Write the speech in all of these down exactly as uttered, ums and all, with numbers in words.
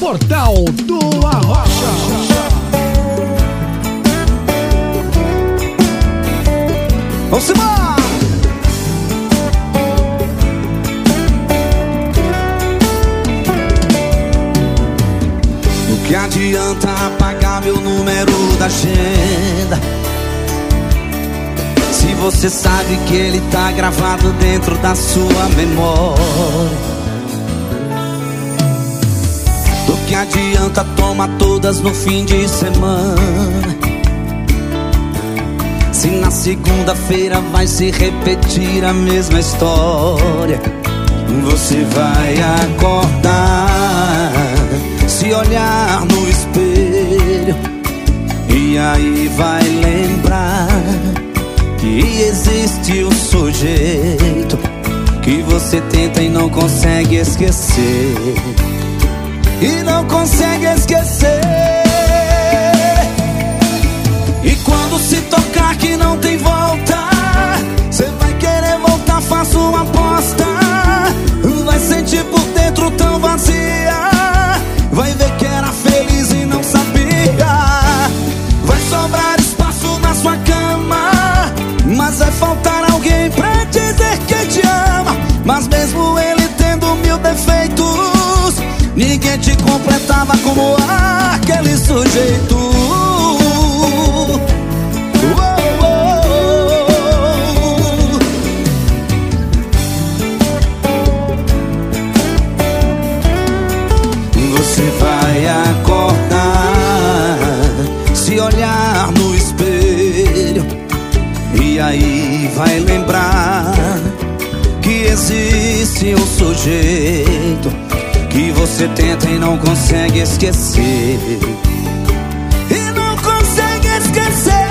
Portal do Arrocha. Vamos embora! O que adianta apagar meu número da agenda, se você sabe que ele tá gravado dentro da sua memória? Do que adianta tomar todas no fim de semana, se na segunda-feira vai se repetir a mesma história? Você vai acordar, se olhar no espelho, e aí vai lembrar que existe um sujeito que você tenta e não consegue esquecer. E não consegue esquecer. E quando se tocar que não tem volta, cê vai querer voltar, faço uma aposta. Vai sentir por dentro tão vazia, vai ver que era feliz e não sabia. Vai sobrar espaço na sua cama, mas vai faltar alguém pra dizer que te ama. Mas mesmo ele tendo mil defeitos, ninguém te completava como aquele sujeito. Você vai acordar, se olhar no espelho, e aí vai lembrar que existe um sujeito que você tenta e não consegue esquecer. E não consegue esquecer.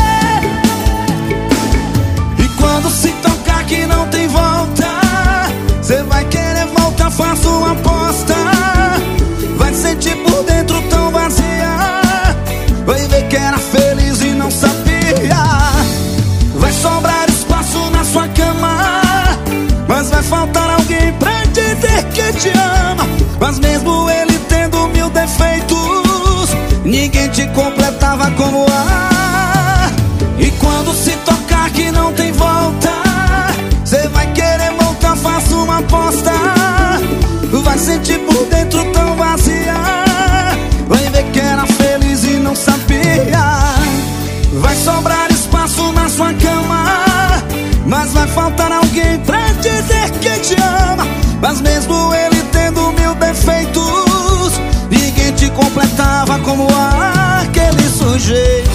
E quando se tocar que não tem volta, cê vai querer voltar, faço uma aposta. Vai sentir por dentro tão vazia, vai ver que era feliz e não sabia. Vai sobrar espaço na sua cama, mas vai faltar alguém pra dizer que te ama. Mas mesmo ele tendo mil defeitos, ninguém te completava como a. E quando se tocar que não tem volta, cê vai querer voltar, faço uma aposta. Vai sentir por dentro tão vazia, vai ver que era feliz e não sabia. Vai sobrar espaço na sua cama, mas vai faltar alguém pra dizer que te ama. Mas mesmo ele tendo mil defeitos, ninguém te completava como aquele sujeito.